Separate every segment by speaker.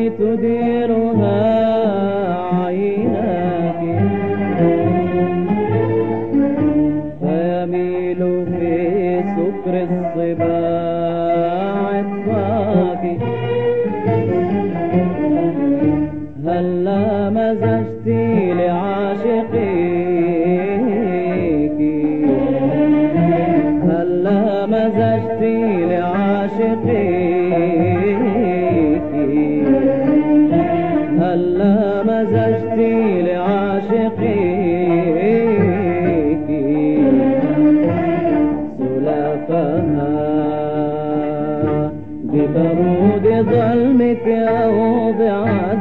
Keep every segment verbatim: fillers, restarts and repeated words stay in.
Speaker 1: التي تديرها عيناك، فيميل في سكر الصباع اطفاك. هلا مزجت لعاشقيك، هلا مزجت لعاشقيك، هلا مزجت لعاشقيك سلافها ببرود ظلمك أوضعت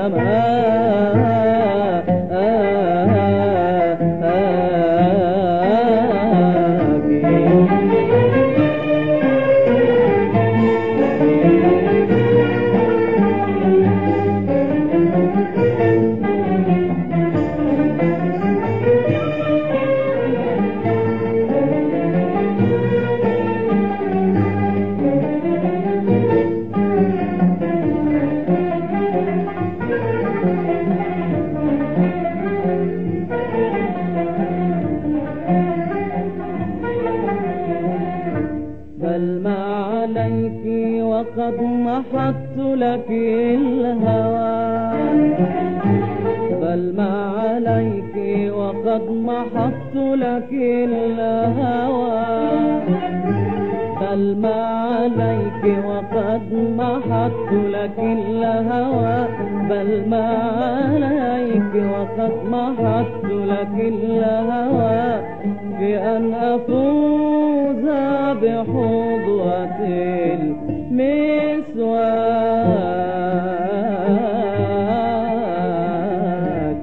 Speaker 1: بلماء. بل ما عليك وقد محضت لك الهوى، بل ما عليك وقد محضت لك الهوى، بل ما عليك وقد محضت لك الهوى، بل ما عليك وقد محضت لك الهوى بأن أفوز بحظوة المسواك.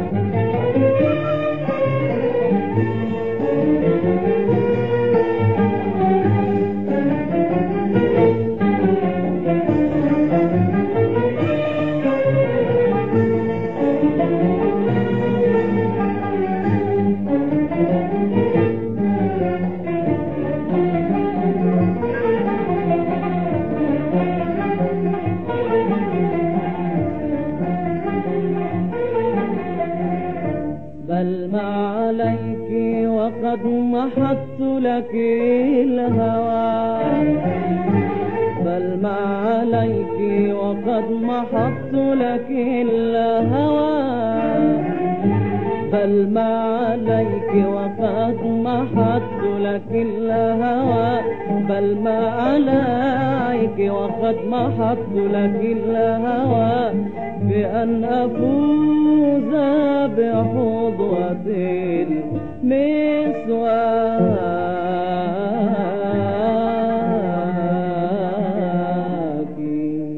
Speaker 1: بل ما عليك وقد محضت لك الهوى، بل ما عليك وقد محضت لك الهوى، بل ما عليك وقد محضت لك الهوى، بل ما عليك وقد محضت لك الهوى بأن أفوز بحظوة المسواك.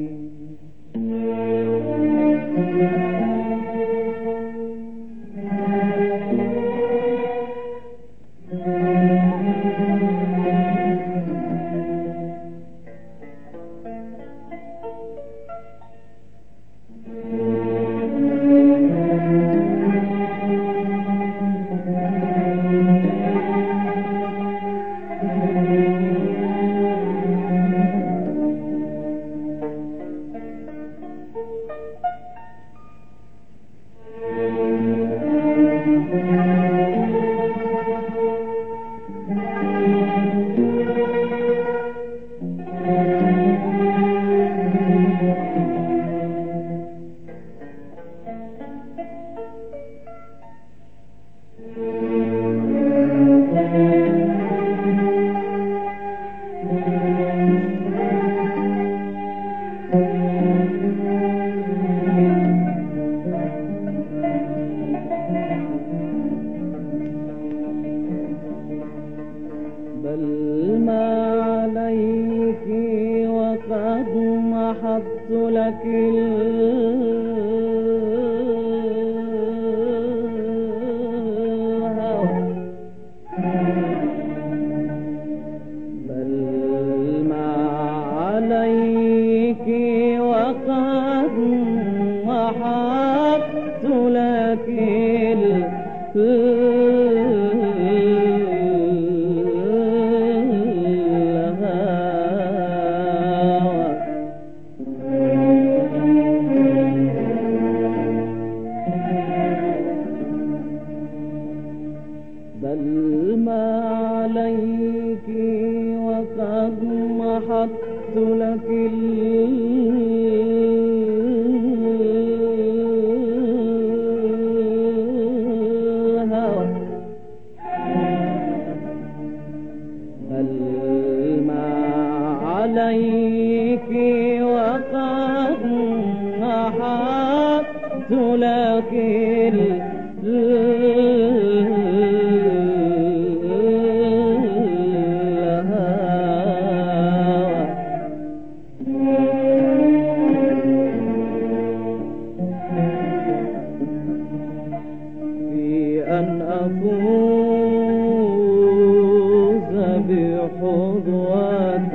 Speaker 1: بل ما عليك وقد محضت لك الهوى، بل ما عليك وقد محضت لك الهوى. وهبت لك في أن أفوز بحظوة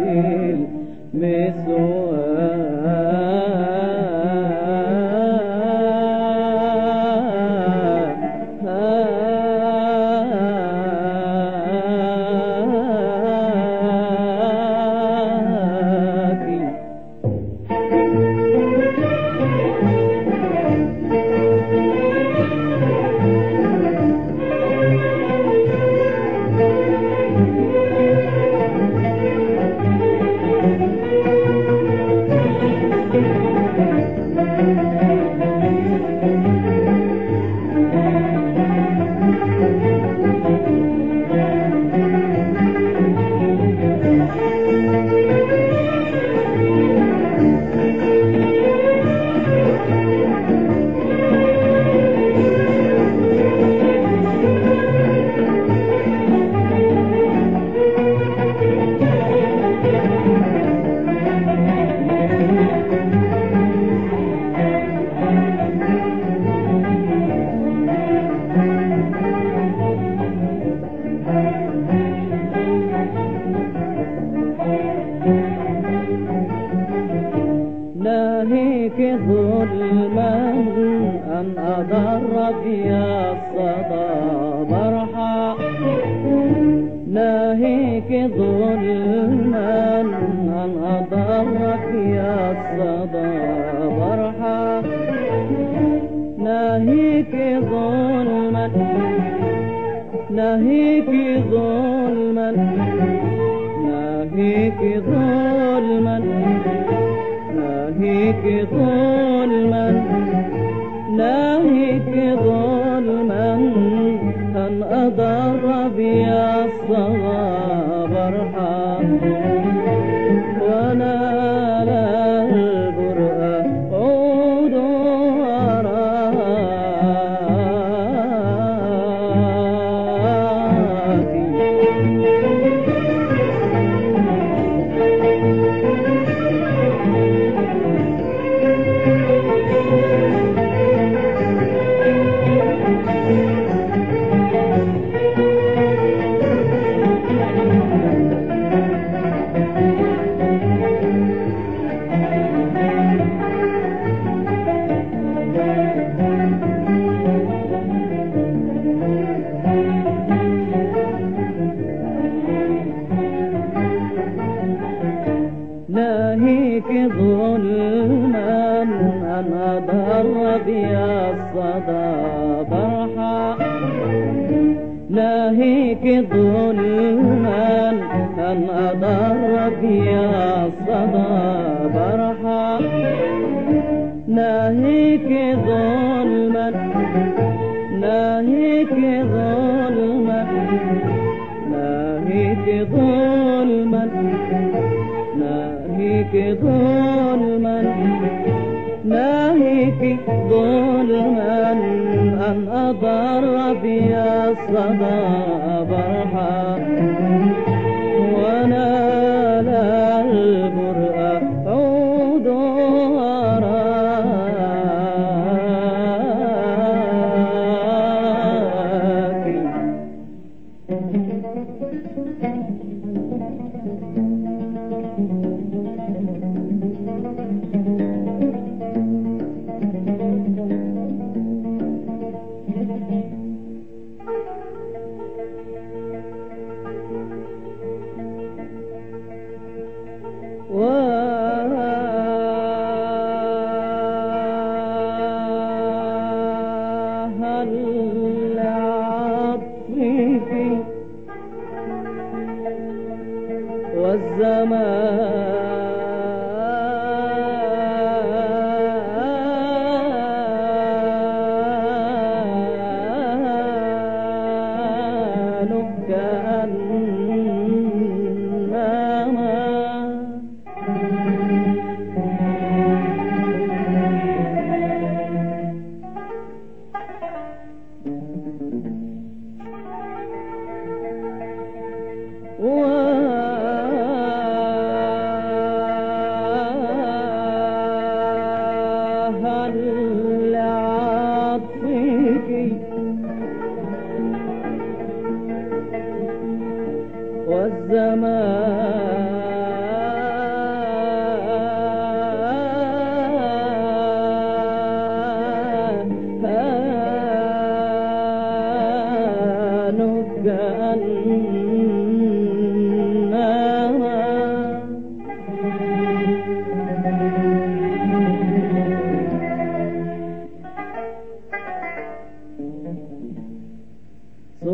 Speaker 1: ناهيك ظلما أن أضر بيا الصدى برحا ناهيك ظلما أن أضر بيا الصدى برحا ناهيك ظلما ناهيك ظلما ناهيك ظلما ناهيك ظلما ناهيك ظلما أن أضر بيا الصغى برحا ونال البرء عود ناهيك ظلما أن أضر بيا الصدى برحا ناهيك ظلما أن أضر بيا الصدى برحا ناهيك ظلما ناهيك ظلما ناهيك ظلما ناهيك ظلما ناهيك ظلما أن أضر بيا الصدى برحا ونال البرء عود وراك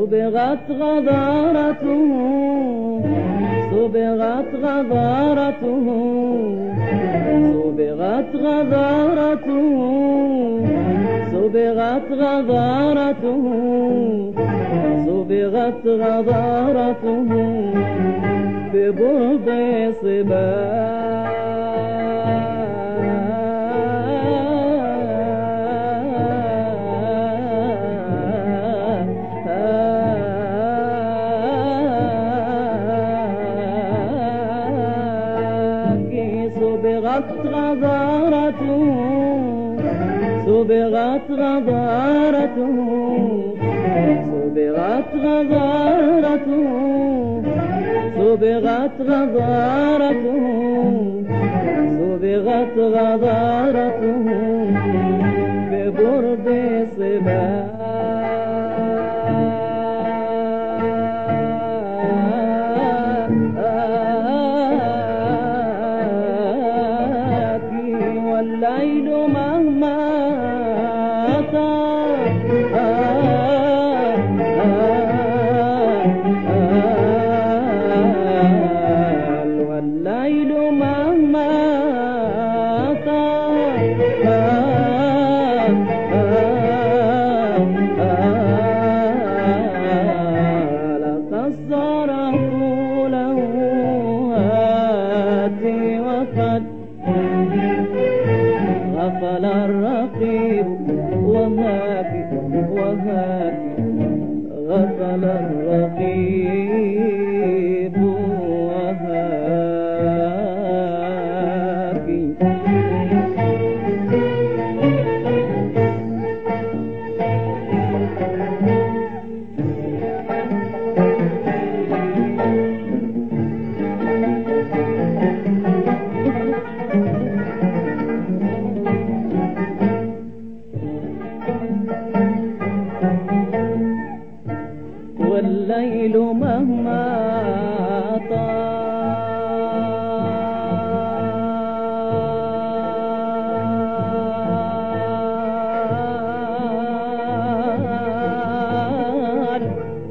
Speaker 1: صبغت غضارته صبغت غضارته صبغت غضارته صبغت غضارته صبغت غضارته ببرد صبغت غضارته صبغت غضارته صبغت غضارته صبغت غضارته صبغت غضارته ببرد صبا والليل مهما طال والليل مهما طال لتصرف له هاتي وقد غفل الرقيب وهاكي وهاكي غفل الرقيب وهاكي والليل مهما طال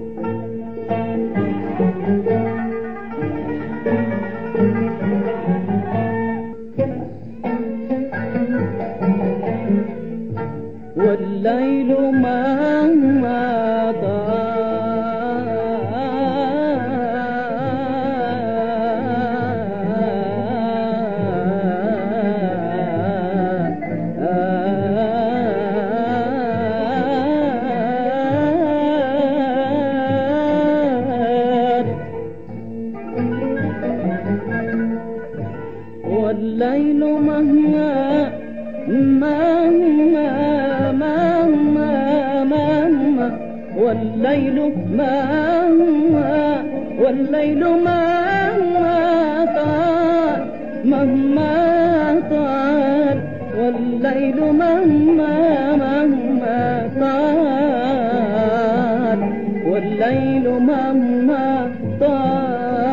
Speaker 1: والليل مهما والليل مهما مهما مهما مهما والليل مهما والليل مهما طال مهما طال والليل مهما مهما طال والليل مهما طال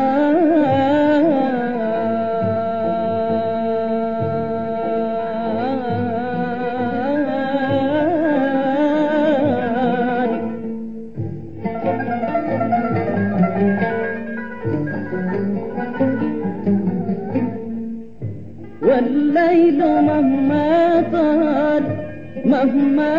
Speaker 1: والليل مهما طال مهما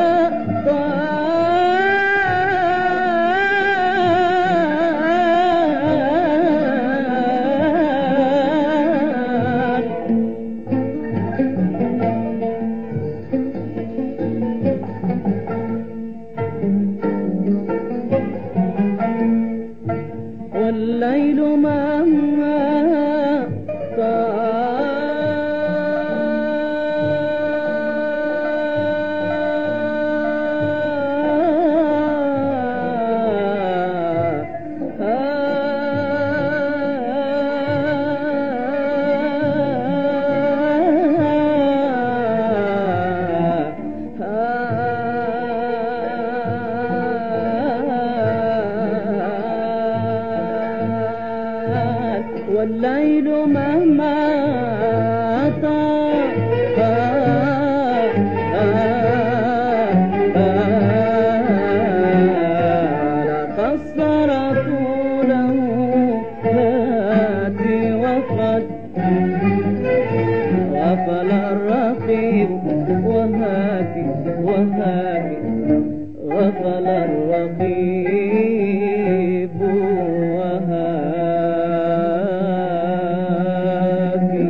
Speaker 1: طال والليل مهما طال الرقيب وهاكي وهاكي غفل الرقيب وهاكي.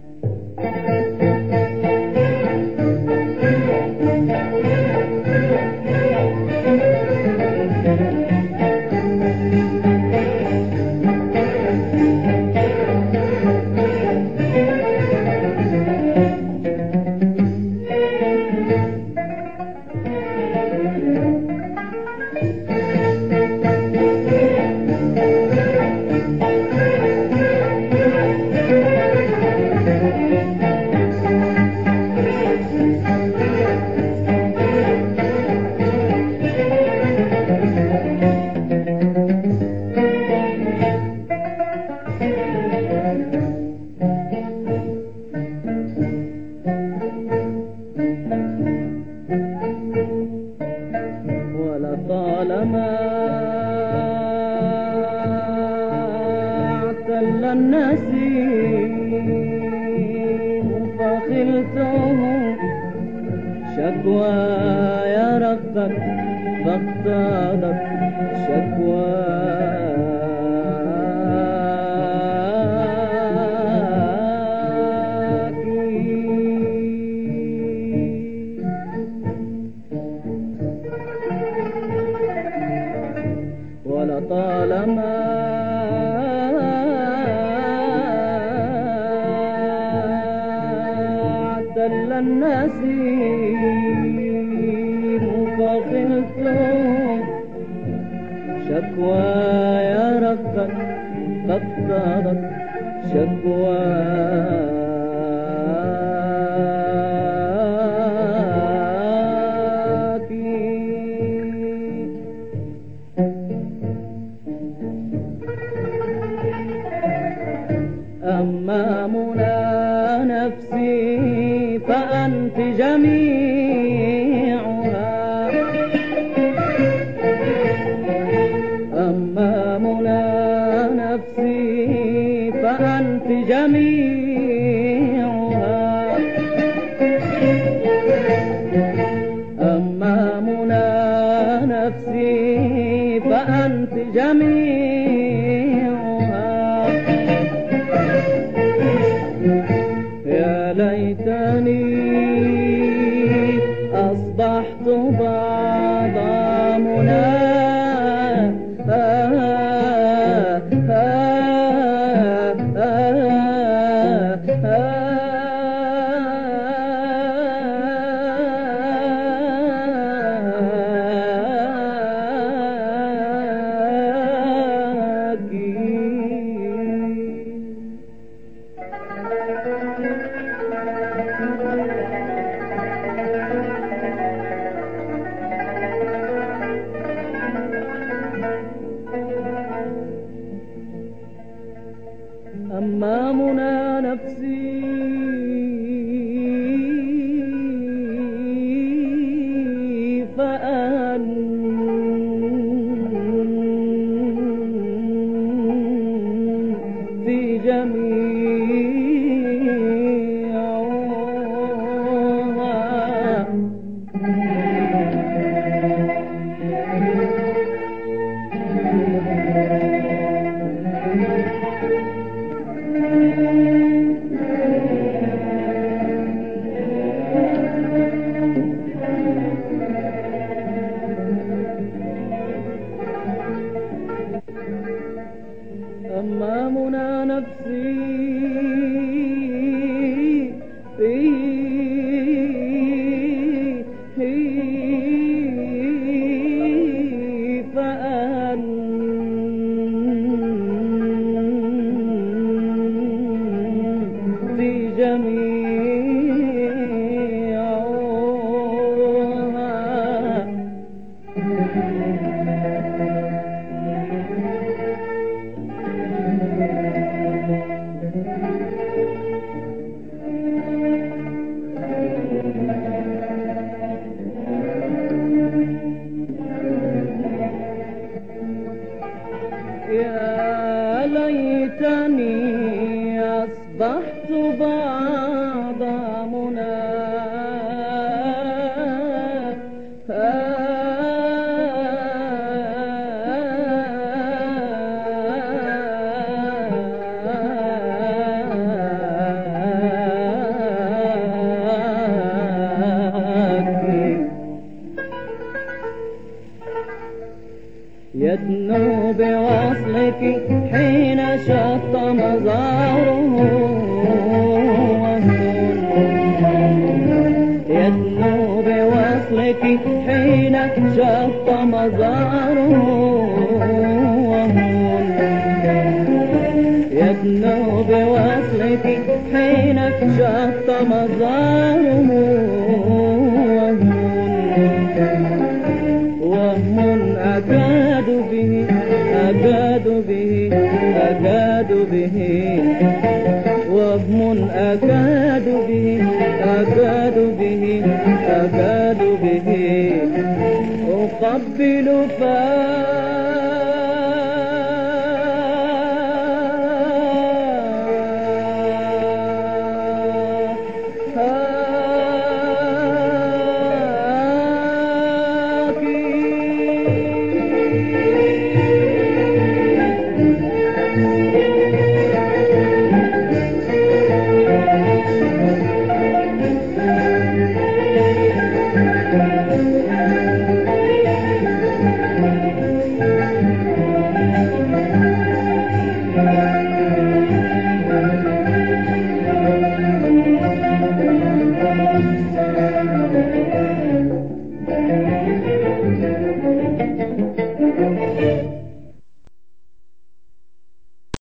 Speaker 1: ولطالما اعتل النسيم فخلته شكوى يا ربك فاقتضت شكواك. ولطالما اعتل النسيم فخلته شكوى يا ربك فاقتضت شكواك. أما منى نفسي فأنت جميعها، أما منى نفسي فأنت جميعها، أما منى نفسي فأنت جميعها. يا ليتني أصبحت بعض منى آه آه آه يدنو بوصلك حين شط مزاره يدنو بوصلك حين شط مزاره يدنو بوصلك حين شط مزاره وهم أكاد به أكاد به أكاد به وهم أكاد به أكاد به أكاد به أقبل فاه